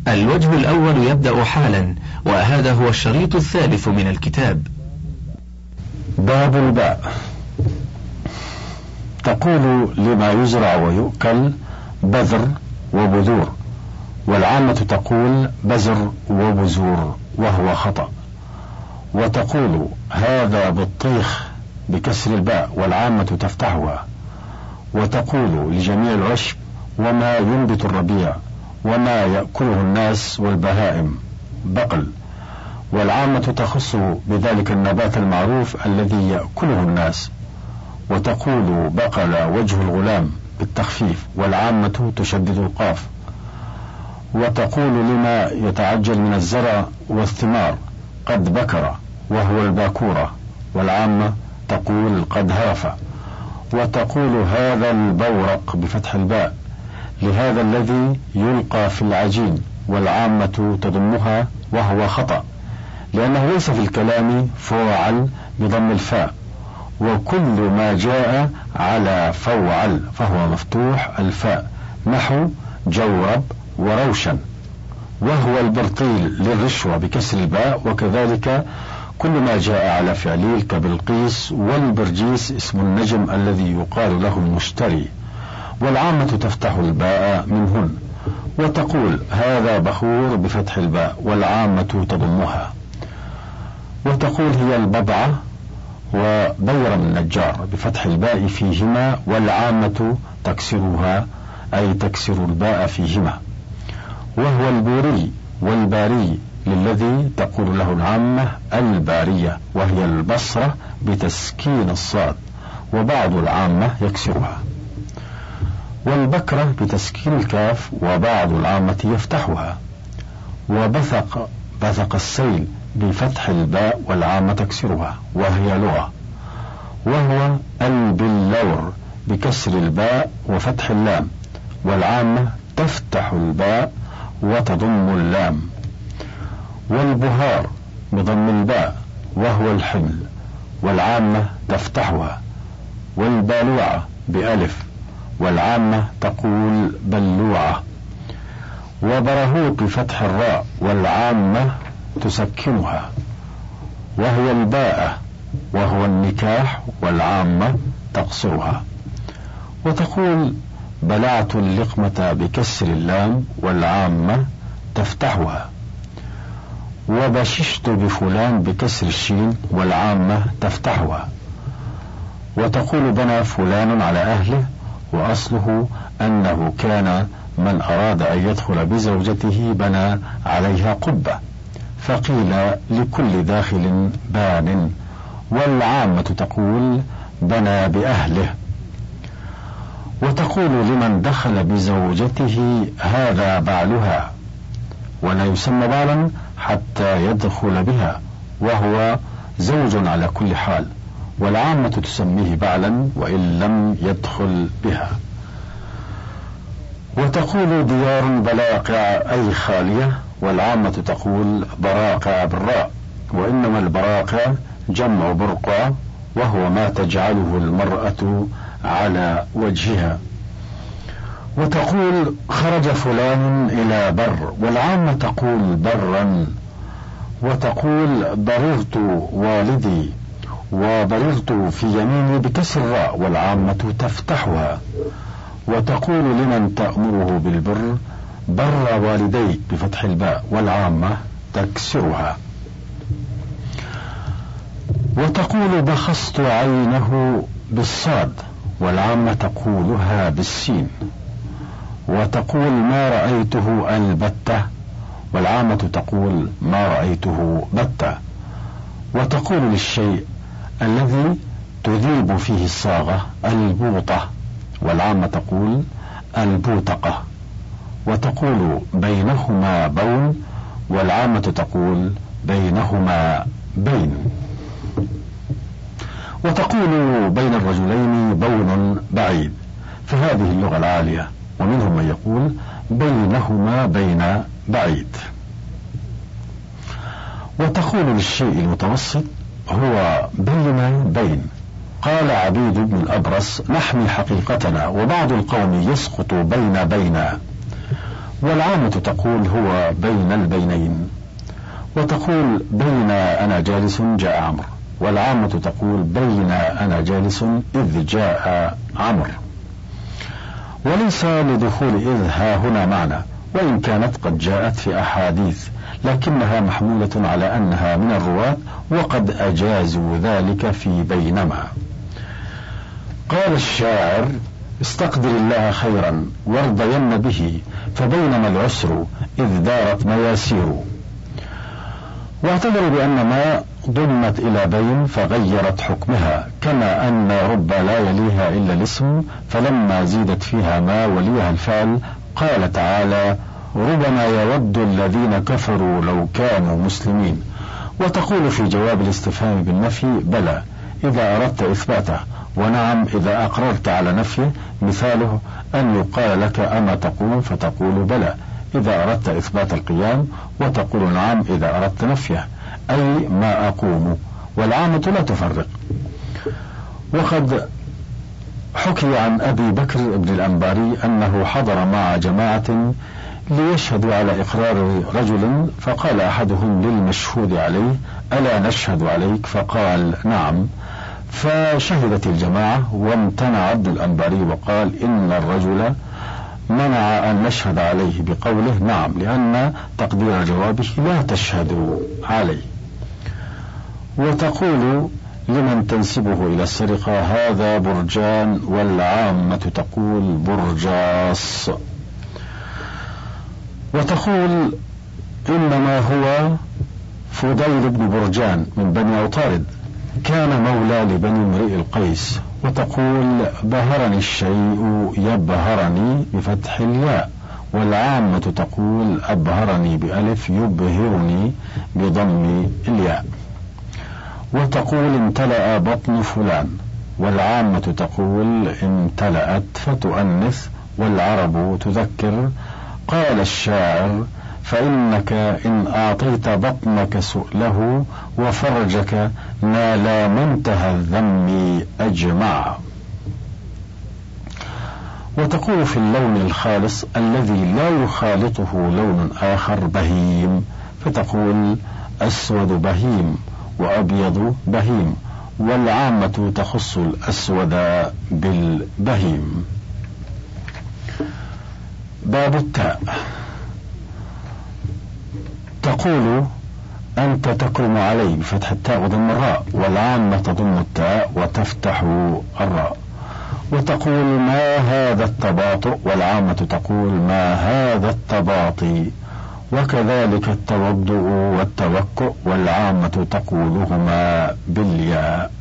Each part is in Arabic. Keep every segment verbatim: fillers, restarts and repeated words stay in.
الوجه الأول يبدأ حالا، وهذا هو الشريط الثالث من الكتاب. باب الباء. تقول لما يزرع ويؤكل بذر وبذور، والعامة تقول بزر وبزور وهو خطأ. وتقول هذا بطيخ بكسر الباء، والعامة تفتحها. وتقول لجميع العشب وما ينبت الربيع وما يأكله الناس والبهائم بقل، والعامة تخص بذلك النبات المعروف الذي يأكله الناس. وتقول بقل وجه الغلام بالتخفيف، والعامة تشدد القاف. وتقول لما يتعجل من الزرع والثمار قد بكر وهو الباكورة، والعامة تقول قد هرف. وتقول هذا البورق بفتح الباء لهذا الذي يلقى في العجين، والعامة تضمها وهو خطأ، لأنه ليس في الكلام فوعل بضم الفاء، وكل ما جاء على فوعل فهو مفتوح الفاء، نحو جورب وروشن. وهو البرطيل للرشوة بكسر الباء، وكذلك كل ما جاء على فعليل كبلقيس، والبرجيس اسم النجم الذي يقال له المشتري، والعامة تفتح الباء منهن. وتقول هذا بخور بفتح الباء، والعامة تضمها. وتقول هي البضعة وبيرم النجار بفتح الباء فيهما، والعامة تكسرها أي تكسر الباء فيهما. وهو البوري والباري للذي تقول له العامة البارية، وهي البصرة بتسكين الصاد، وبعض العامة يكسرها. والبكرة بتسكين الكاف، وبعض العامة يفتحها. وبثق بثق السيل بفتح الباء، والعامة تكسرها وهي لغة. وهو البلور بكسر الباء وفتح اللام، والعامة تفتح الباء وتضم اللام. والبهار بضم الباء وهو الحمل، والعامة تفتحها. والبالوعة بألف، والعامة تقول بلوعة. وبرهوت بفتح الراء، والعامة تسكنها. وهي الباءة وهو النكاح، والعامة تقصرها. وتقول بلعت اللقمة بكسر اللام، والعامة تفتحها. وبششت بفلان بكسر الشين، والعامة تفتحها. وتقول بنى فلان على أهله، وأصله أنه كان من أراد أن يدخل بزوجته بنى عليها قبة، فقيل لكل داخل بان، والعامة تقول بنى بأهله. وتقول لمن دخل بزوجته هذا بعلها، ولا يسمى بعلا حتى يدخل بها، وهو زوج على كل حال، والعامة تسميه بعلا وإن لم يدخل بها. وتقول ديار بلاقع أي خالية، والعامة تقول براقع بالراء، وإنما البراقع جمع برقع، وهو ما تجعله المرأة على وجهها. وتقول خرج فلان إلى بر، والعامة تقول برا. وتقول بررت والدي، وبررت في يميني بكسر الراء، والعامة تفتحها. وتقول لمن تأمره بالبر بر والديك بفتح الباء، والعامة تكسرها. وتقول بخصت عينه بالصاد، والعامة تقولها بالسين. وتقول ما رأيته البتة، والعامة تقول ما رأيته بتة. وتقول للشيء الذي تذيب فيه الصاغة البوطة، والعامة تقول البوتقة. وتقول بينهما بون، والعامة تقول بينهما بين. وتقول بين الرجلين بون بعيد، فهذه اللغة العالية، ومنهم من يقول بينهما بين بعيد. وتقول للشيء المتوسط هو بين بين. قال عبيد بن الأبرص نحمي حقيقتنا، وبعض القوم يسقط بين بين. والعامة تقول هو بين البينين، وتقول بين أنا جالس جاء عمرو، والعامة تقول بين أنا جالس إذ جاء عمرو. وليس لدخول إذ ها هنا معنى، وإن كانت قد جاءت في أحاديث، لكنها محمولة على أنها من الرواة، وقد أجازوا ذلك في بينما. قال الشاعر: استقدر الله خيرا وارضين به، فبينما العسر إذ دارت مياسير. واعتبروا بأن ما ضمت إلى بين فغيرت حكمها، كما أن رب لا يليها إلا الاسم، فلما زيدت فيها ما وليها الفعل قال تعالى: ربما يود الذين كفروا لو كانوا مسلمين. وتقول في جواب الاستفهام بالنفي: بلى إذا أردت إثباته، ونعم إذا أقررت على نفيه. مثاله أن يقال لك أما تقوم فتقول بلى إذا أردت إثبات القيام، وتقول نعم إذا أردت نفيه، أي ما أقوم. والعامة لا تفرق. وقد حكي عن أبي بكر بن الأنباري أنه حضر مع جماعة ليشهدوا على إقرار رجل، فقال أحدهم للمشهود عليه: ألا نشهد عليك؟ فقال: نعم. فشهدت الجماعة، وامتنع ابن الأنباري وقال: إن الرجل منع أن نشهد عليه بقوله نعم، لأن تقدير جوابه لا تشهد عليه. وتقول لمن تنسبه إلى السرقة: هذا برجان، والعامة تقول برجاص. وتقول إنما هو فضيل بن برجان من بني عطارد، كان مولى لبني امرئ القيس. وتقول بهرني الشيء يبهرني بفتح الياء، والعامة تقول أبهرني بألف يبهرني بضم الياء. وتقول امتلأ بطن فلان، والعامة تقول امتلأت فتؤنث، والعرب تذكر. قال الشاعر: فإنك إن أعطيت بطنك سؤله، وفرجك نال منتهى الذم أجمع. وتقول في اللون الخالص الذي لا يخالطه لون آخر: بهيم، فتقول أسود بهيم وأبيض بهيم، والعامة تخص الأسود بالبهيم. باب التاء. تقول أنت تكرم علي بفتح التاء وضم الراء، والعامة تضم التاء وتفتح الراء. وتقول ما هذا التباطؤ، والعامة تقول ما هذا التباطي. وكذلك التوضؤ والتوكؤ، والعامة تقولهما بالياء.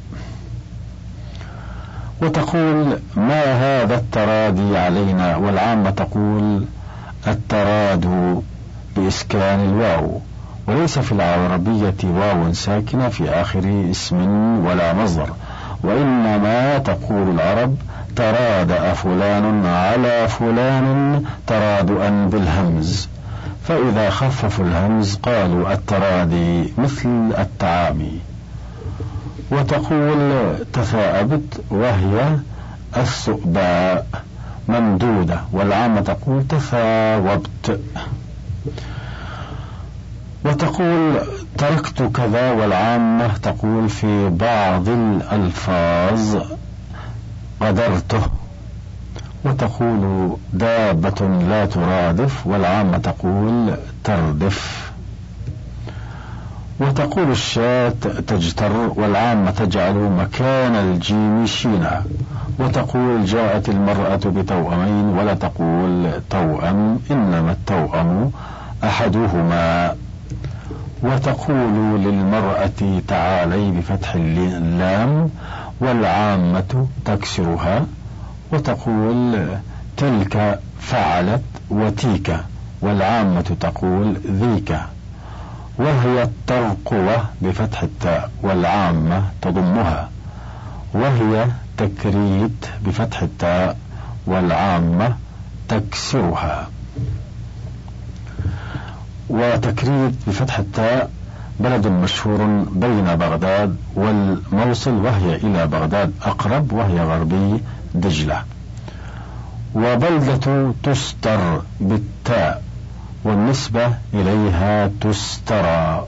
وتقول ما هذا الترادي علينا، والعامة تقول التراد بإسكان الواو، وليس في العربية واو ساكنة في آخر اسم ولا مصدر، وإنما تقول العرب ترادأ فلان على فلان ترادؤا بالهمز، فإذا خففوا الهمز قالوا الترادي مثل التعامي. وتقول تثاءبت، وهي الثؤباء ممدودة، والعامة تقول تثاوبت. وتقول تركت كذا، والعامة تقول في بعض الألفاظ قدرته. وتقول دابة لا ترادف، والعامة تقول تردف. وتقول الشاة تجتر، والعامة تجعل مكان الجيم شينا. وتقول جاءت المرأة بتوأمين، ولا تقول توأم، إنما التوأم أحدهما. وتقول للمرأة تعالي بفتح اللام، والعامة تكسرها. وتقول تلك فعلت وتيك، والعامة تقول ذيك. وهي الترقوة بفتح التاء، والعامة تضمها. وهي تكريت بفتح التاء، والعامة تكسرها. وتكريت بفتح التاء بلد مشهور بين بغداد والموصل، وهي إلى بغداد أقرب، وهي غربي دجلة. وبلدة تستر بالتاء، والنسبة إليها تسترى.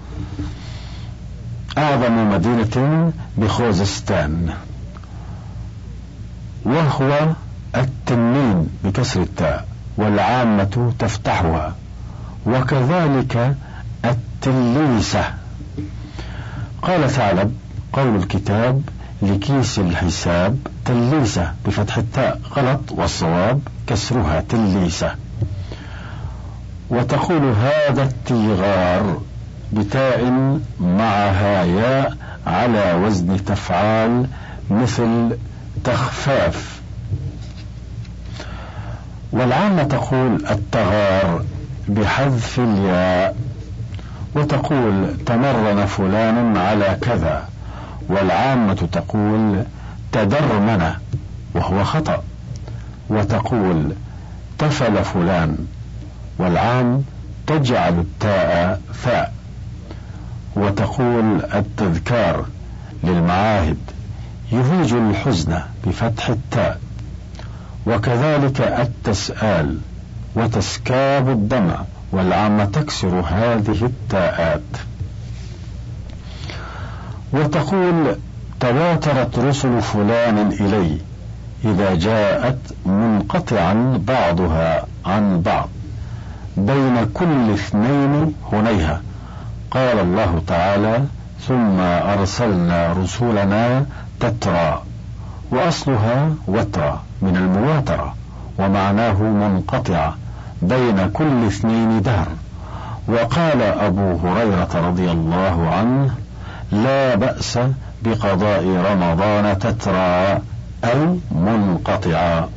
أعظم مدينة بخوزستان، وهو التنين بكسر التاء، والعامة تفتحها، وكذلك التليسة. قال ثعلب: قول الكتاب لكيس الحساب تليسة بفتح التاء غلط، والصواب كسرها تليسة. وتقول هذا التيغار بتاء معها ياء على وزن تفعال مثل تخفاف. والعامة تقول التغار بحذف الياء، وتقول تمرن فلان على كذا، والعامة تقول تدرمن وهو خطأ، وتقول تفل فلان، والعام تجعل التاء ثاء. وتقول التذكار للمعاهد يهيج الحزن بفتح التاء، وكذلك التسآل وتسكاب الدمع، والعامة تكسر هذه التاءات. وتقول تواترت رسل فلان إلي إذا جاءت منقطعا بعضها عن بعض بين كل اثنين هنيها. قال الله تعالى ثم أرسلنا رسولنا تترى، وأصلها وترى من المواترة، ومعناه منقطعة بين كل اثنين دهر. وقال أبو هريرة رضي الله عنه لا بأس بقضاء رمضان تترى أي منقطعا.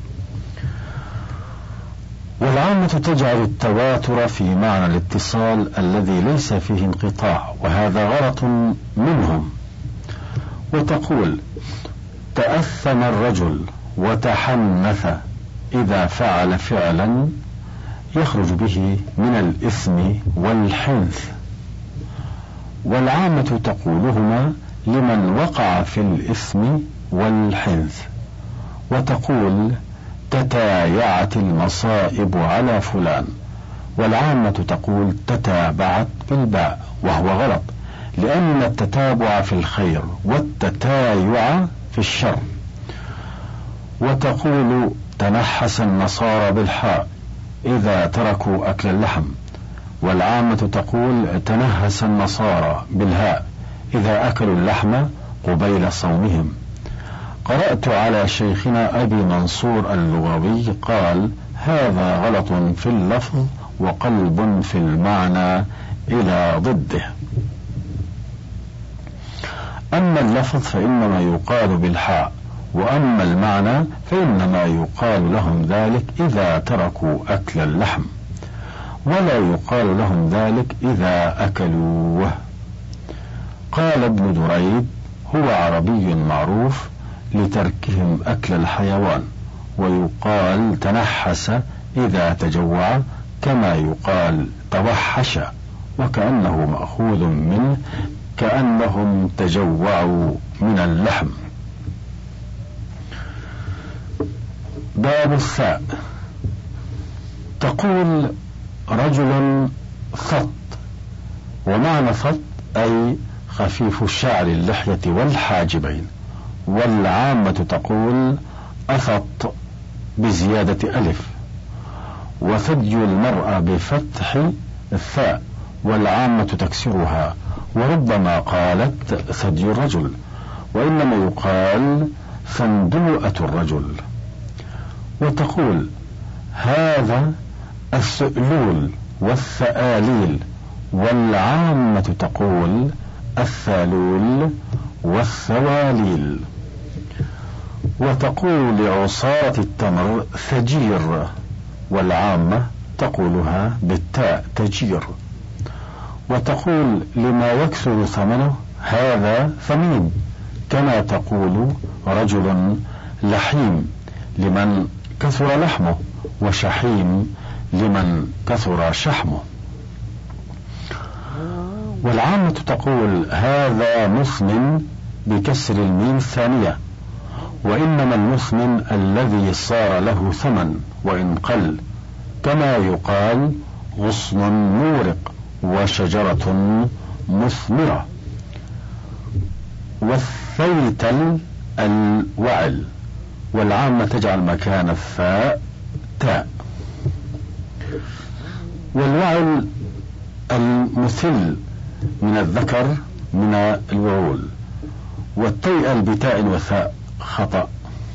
والعامة تجعل التواتر في معنى الاتصال الذي ليس فيه انقطاع، وهذا غلط منهم. وتقول تأثم الرجل وتحنث إذا فعل فعلا يخرج به من الإثم والحنث. والعامة تقولهما لمن وقع في الإثم والحنث. وتقول تتايعت المصائب على فلان، والعامة تقول تتابعت بالباء، وهو غلط، لأن التتابع في الخير والتتايع في الشر. وتقول تنحس النصارى بالحاء إذا تركوا أكل اللحم، والعامة تقول تنهس النصارى بالهاء إذا أكلوا اللحم قبيل صومهم. قرأت على شيخنا أبي منصور اللغوي قال هذا غلط في اللفظ وقلب في المعنى إلى ضده. أما اللفظ فإنما يقال بالحاء، وأما المعنى فإنما يقال لهم ذلك إذا تركوا أكل اللحم، ولا يقال لهم ذلك إذا أكلوه. قال ابن دريد هو عربي معروف لتركهم أكل الحيوان، ويقال تنحس إذا تجوع كما يقال توحش، وكأنه مأخوذ منه كأنهم تجوعوا من اللحم. باب الثاء. تقول رجل فط، ومعنى فط أي خفيف الشعر اللحية والحاجبين. والعامة تقول أفط بزيادة ألف. وثدي المرأة بفتح الثاء، والعامة تكسرها، وربما قالت ثدي الرجل، وإنما يقال فندوءة الرجل. وتقول هذا السؤلول والثآليل، والعامة تقول الثالول والثواليل. وتقول لعصارة التمر ثجير، والعامة تقولها بالتاء تجير. وتقول لما يكثر ثمنه هذا ثمين، كما تقول رجل لحيم لمن كثر لحمه، وشحيم لمن كثر شحمه. والعامة تقول هذا مثمن بكسر الميم الثانية، وإنما المثمن الذي صار له ثمن وإن قل، كما يقال غصن مورق وشجرة مثمرة. والثيتل الوعل، والعامة تجعل مكان الثاء تاء. والوعل المثل من الذكر من الوعول. والتيئل بتاء وثاء خطأ.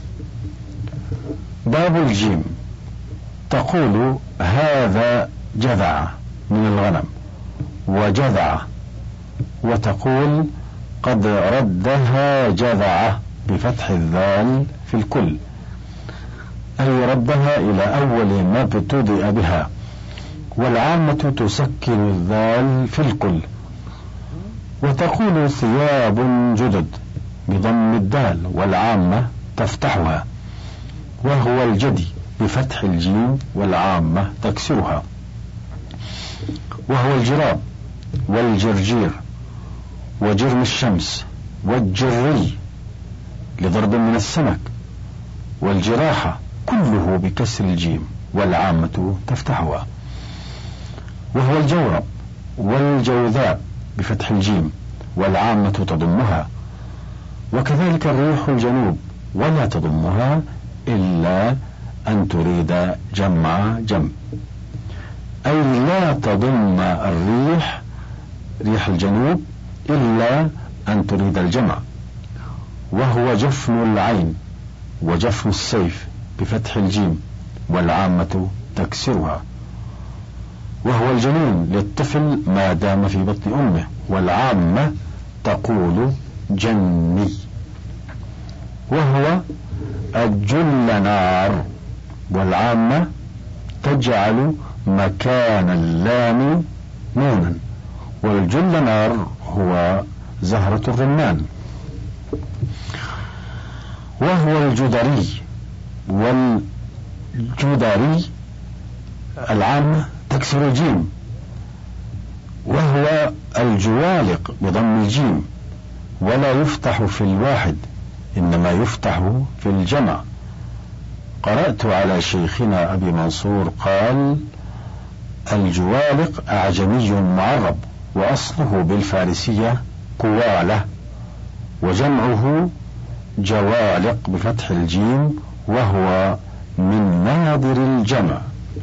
باب الجيم، تقول هذا جذع من الغنم وجذع، وتقول قد ردها جذعة بفتح الذال في الكل، أي ردها إلى أول ما ابتدأ بها. والعامة تسكن الذال في الكل. وتقول ثياب جدد بضم الدال، والعامة تفتحها، وهو الجدي بفتح الجيم، والعامة تكسرها. وهو الجراب والجرجير وجرم الشمس والجري لضرب من السمك، والجراحة كله بكسر الجيم، والعامة تفتحها. وهو الجورب والجوذاء بفتح الجيم، والعامة تضمها. وكذلك الريح الجنوب، ولا تضمها إلا أن تريد جمع جمع، أي لا تضم الريح ريح الجنوب إلا أن تريد الجمع. وهو جفن العين وجفن السيف بفتح الجيم، والعامة تكسرها. وهو الجنين للطفل ما دام في بطن أمه، والعامة تقول جني. وهو الجل نار، والعامة تجعل مكان اللام نونا. والجل نار هو زهرة الرمان. وهو الجدري والجدري، العامة تكسر الجيم. وهو الجوالق بضم الجيم، ولا يفتح في الواحد، إنما يفتح في الجمع. قرأت على شيخنا أبي منصور قال الجوالق أعجمي معرب، وأصله بالفارسية قوالة، وجمعه جوالق بفتح الجيم، وهو من نادر الجمع.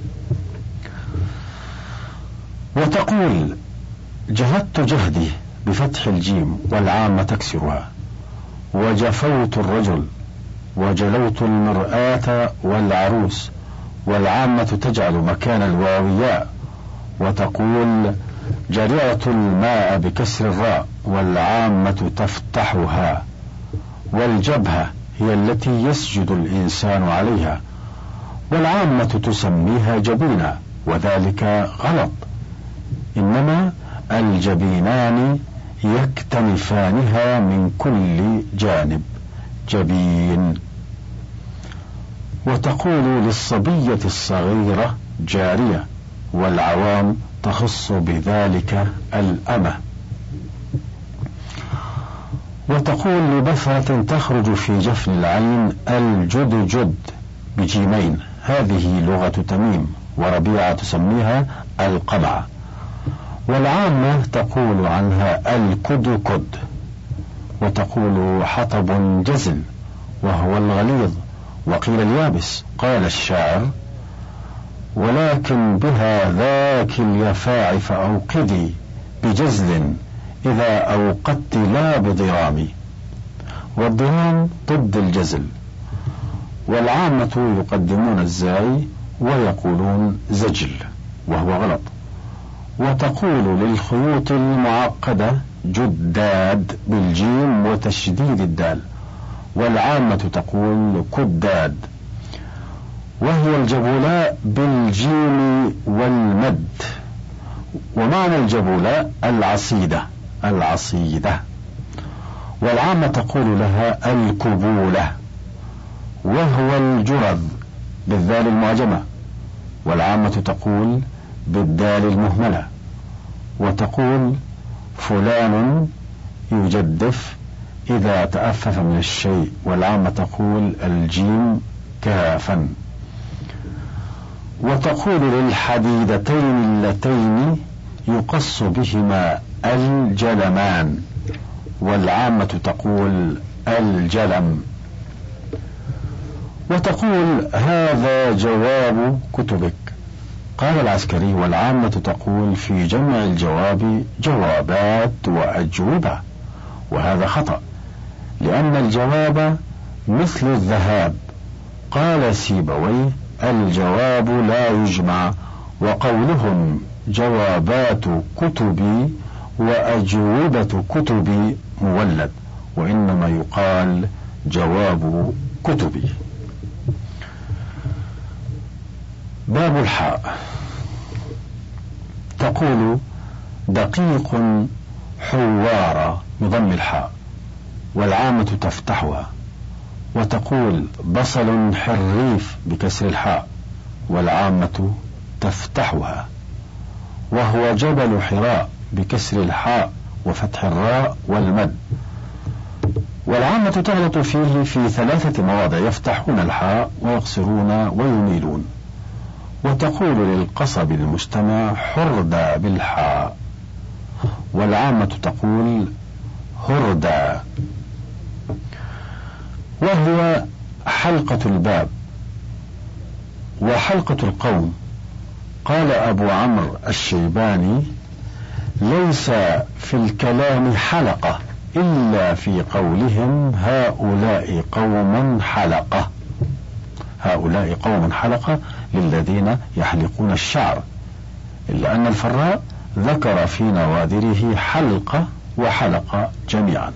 وتقول جهدت جهدي بفتح الجيم، والعامة تكسرها. وجفوت الرجل وجلوت المرآة والعروس، والعامة تجعل مكان الواوياء. وتقول جرعت الماء بكسر الراء، والعامة تفتحها. والجبهة هي التي يسجد الإنسان عليها، والعامة تسميها جبينا، وذلك غلط، إنما الجبينان يكتنفانها من كل جانب، جبين. وتقول للصبية الصغيرة جارية، والعوام تخص بذلك الأمة. وتقول لبثرة تخرج في جفن العين الجدجد بجيمين، هذه لغة تميم، وربيعة تسميها القمع. والعامة تقول عنها الكدكد. وتقول حطب جزل، وهو الغليظ، وقيل اليابس. قال الشاعر ولكن بها ذاك اليفاع فأوقدي بجزل إذا أوقدت لا بضرام. والضرام ضد الجزل. والعامة يقدمون الزاي ويقولون زجل، وهو غلط. وتقول للخيوط المعقدة جداد بالجيم وتشديد الدال، والعامة تقول كداد. وهي الجبولاء بالجيم والمد. ومعنى الجبولاء العصيدة العصيدة. والعامة تقول لها الكبولة. وهو الجرذ بالذال المعجمة، والعامة تقول بالدال المهملة. وتقول فلان يجدف إذا تأفف من الشيء، والعامة تقول الجيم كافا. وتقول للحديدتين اللتين يقص بهما الجلمان، والعامة تقول الجلم. وتقول هذا جواب كتبك. قال العسكري والعامة تقول في جمع الجواب جوابات وأجوبة، وهذا خطأ لأن الجواب مثل الذهاب. قال سيبويه الجواب لا يجمع، وقولهم جوابات كتبي وأجوبة كتبي مولد، وإنما يقال جواب كتبي. باب الحاء. تقول دقيق حوار بضم الحاء، والعامة تفتحها. وتقول بصل حريف بكسر الحاء، والعامة تفتحها. وهو جبل حراء بكسر الحاء وفتح الراء والمد، والعامة تغلط فيه في ثلاثة مواضع، يفتحون الحاء ويقصرون ويميلون. وتقول للقصب المجتمع حردا بالحاء، والعامة تقول هردا. وهو حلقة الباب وحلقة القوم. قال أبو عمرو الشيباني ليس في الكلام حلقة إلا في قولهم هؤلاء قوم حلقة. هؤلاء قوم حلقة للذين يحلقون الشعر، إلا أن الفراء ذكر في نوادره حلقة وحلقة جميعا.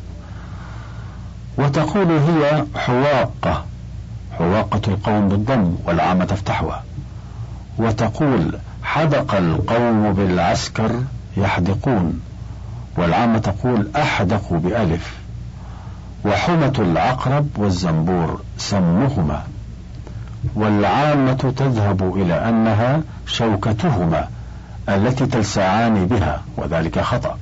وتقول هي حواقة، حواقة القوم بالضم، والعامة تفتحها. وتقول حدق القوم بالعسكر يحدقون، والعامة تقول أحدق بألف. وحمة العقرب والزنبور سمهما، والعامة تذهب إلى أنها شوكتهما التي تلسعان بها، وذلك خطأ.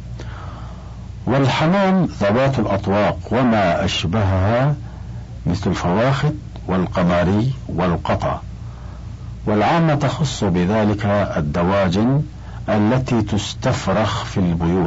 والحمام ذوات الأطواق وما أشبهها مثل الفواخت والقماري والقطا، والعامة تخص بذلك الدواجن التي تستفرخ في البيوت.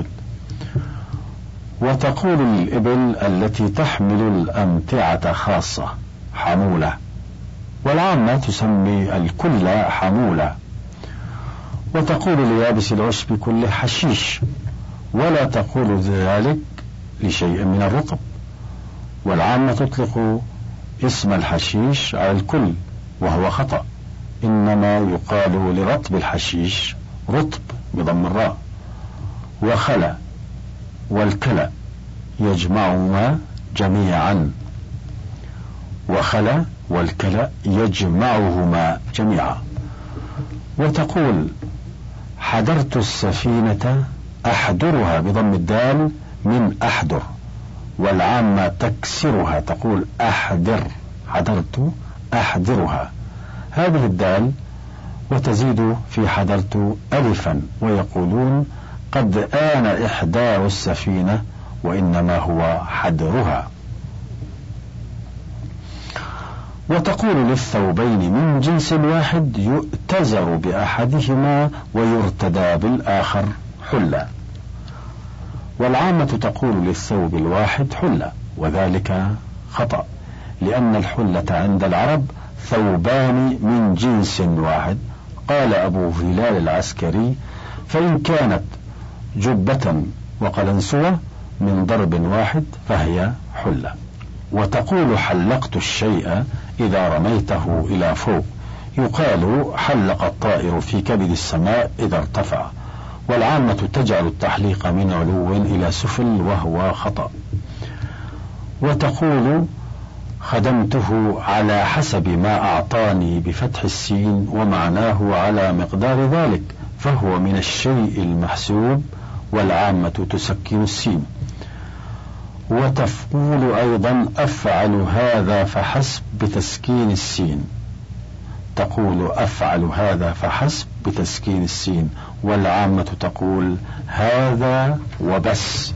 وتقول الإبل التي تحمل الأمتعة خاصة حمولة، والعامة تسمي الكل حمولة. وتقول ليابس العشب كله حشيش، ولا تقول ذلك لشيء من الرطب. والعامة تطلق اسم الحشيش على الكل، وهو خطأ، إنما يقال لرطب الحشيش رطب بضم الراء. وخلا والكلا يجمعهما جميعا، وخلا والكلا يجمعهما جميعا. وتقول حدرت السفينة أحدرها بضم الدال من أحدر، والعامة تكسرها تقول أحدر، حدرت أحدرها هذه الدال، وتزيد في حدرت ألفا، ويقولون قد آن إحدار السفينة، وإنما هو حدرها. وتقول للثوبين من جنس واحد يؤتزر بأحدهما ويرتدى بالآخر حلة، والعامة تقول للثوب الواحد حلة، وذلك خطأ، لأن الحلة عند العرب ثوبان من جنس واحد. قال أبو هلال العسكري فإن كانت جبة وقلنسوة من ضرب واحد فهي حلة. وتقول حلقت الشيء إذا رميته إلى فوق، يقال حلق الطائر في كبد السماء إذا ارتفع، والعامة تجعل التحليق من علو إلى سفل، وهو خطأ. وتقول خدمته على حسب ما أعطاني بفتح السين، ومعناه على مقدار ذلك، فهو من الشيء المحسوب، والعامة تسكن السين. وتقول أيضا أفعل هذا فحسب بتسكين السين، تقول أفعل هذا فحسب بتسكين السين، والعامة تقول هذا وبس.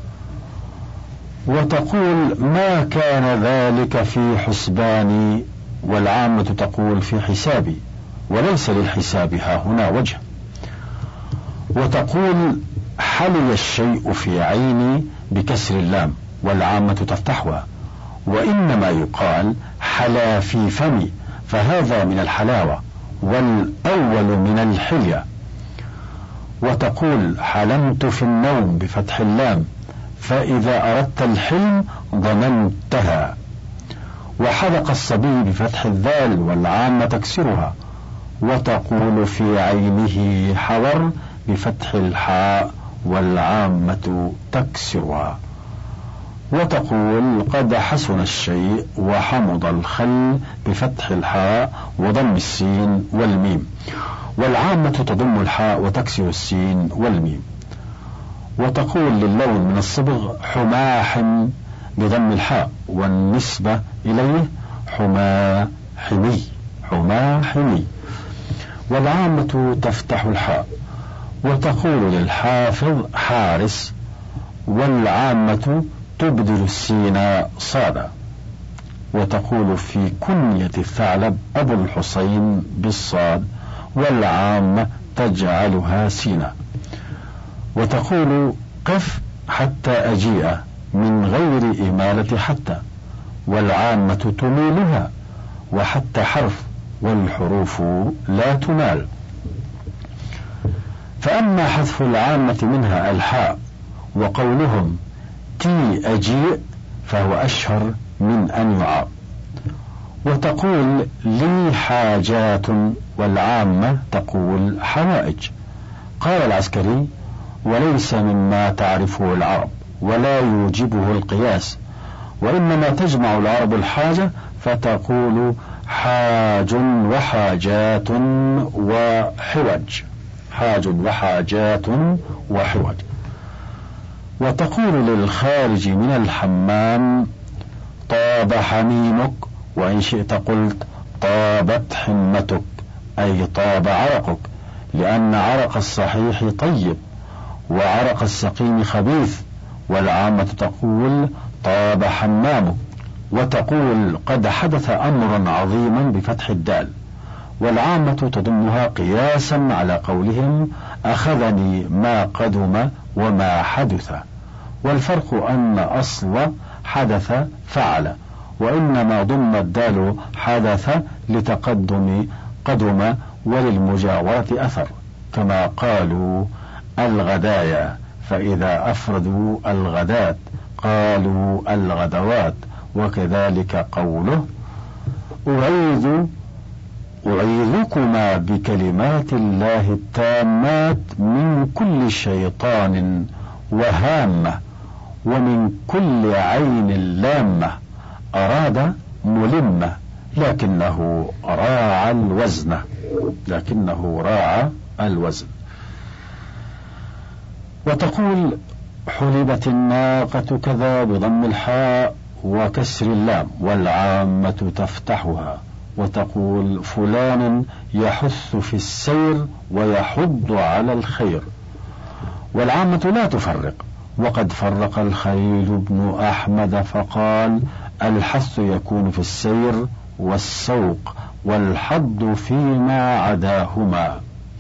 وتقول ما كان ذلك في حسباني، والعامة تقول في حسابي، وليس للحساب ها هنا وجه. وتقول حلي الشيء في عيني بكسر اللام والعامة تفتحها، وإنما يقال حلا في فمي، فهذا من الحلاوة والأول من الحلية. وتقول حلمت في النوم بفتح اللام، فإذا أردت الحلم ضمنتها. وحلق الصبي بفتح الذال والعامة تكسرها. وتقول في عينه حور بفتح الحاء والعامة تكسرها. وتقول قد حسن الشيء وحمض الخل بفتح الحاء وضم السين والميم، والعامة تضم الحاء وتكسر السين والميم. وتقول للون من الصبغ حماح بضم الحاء، والنسبة إليه حماحمي حماحمي، والعامة تفتح الحاء. وتقول للحافظ حارس، والعامة تبدل السين صادا. وتقول في كنية الثعلب أبو الحسين بالصاد، والعامة تجعلها سينا. وتقول قف حتى أجيء من غير إمالة حتى، والعامة تميلها، وحتى حرف والحروف لا تمال. فأما حذف العامة منها الحاء وقولهم تي أجيء فهو أشهر من أن يعاب. وتقول لي حاجات، والعامة تقول حوائج. قال العسكري وليس مما تعرفه العرب ولا يوجبه القياس، وإنما تجمع العرب الحاجة فتقول حاج وحاجات وحوج، حاج وحاجات وحوج. وتقول للخارج من الحمام طاب حميمك، وإن شئت قلت طابت حمتك، أي طاب عرقك، لأن عرق الصحيح طيب وعرق السقيم خبيث. والعامة تقول طاب حمامك. وتقول قد حدث أمر عظيما بفتح الدال، والعامة تضمها قياسا على قولهم أخذني ما قدم وما حدث. والفرق أن أصل حدث فعل، وإنما ضم الدال حدث لتقدم قدم وللمجاورة أثر، كما قالوا الغدايا، فإذا أفردوا الغدات قالوا الغدوات. وكذلك قوله أعيذ أعيذكما بكلمات الله التامات من كل شيطان وهامة ومن كل عين لامة. أراد ملمة لكنه راعى الوزن لكنه راعى الوزن. وتقول حلبت الناقة كذا بضم الحاء وكسر اللام، والعامة تفتحها. وتقول فلان يحث في السير ويحض على الخير، والعامة لا تفرق. وقد فرق الخليل بن أحمد فقال الحث يكون في السير والسوق، والحض فيما عداهما.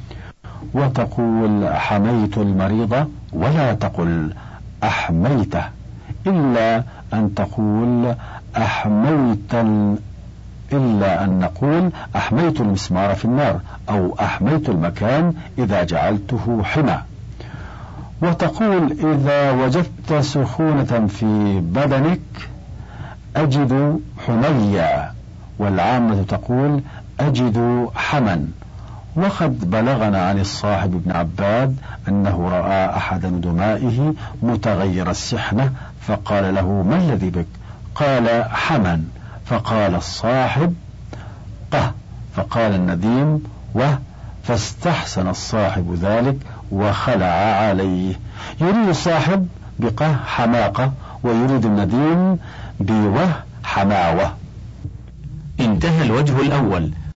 وتقول حميت المريض، ولا تقل أحميته، إلا أن تقول أحميت إلا أن نقول أحميت المسمار في النار، أو أحميت المكان إذا جعلته حمى. وتقول إذا وجدت سخونة في بدنك أجد حميا، والعامة تقول أجد حما. وقد بلغنا عن الصاحب بن عباد أنه رأى أحد ندمائه متغير السحنة فقال له ما الذي بك؟ قال حما. فقال الصاحب قه، فقال النديم وه، فاستحسن الصاحب ذلك وخلع عليه. يريد الصاحب بقه حماقة، ويريد النديم بوه حماوة. انتهى الوجه الأول.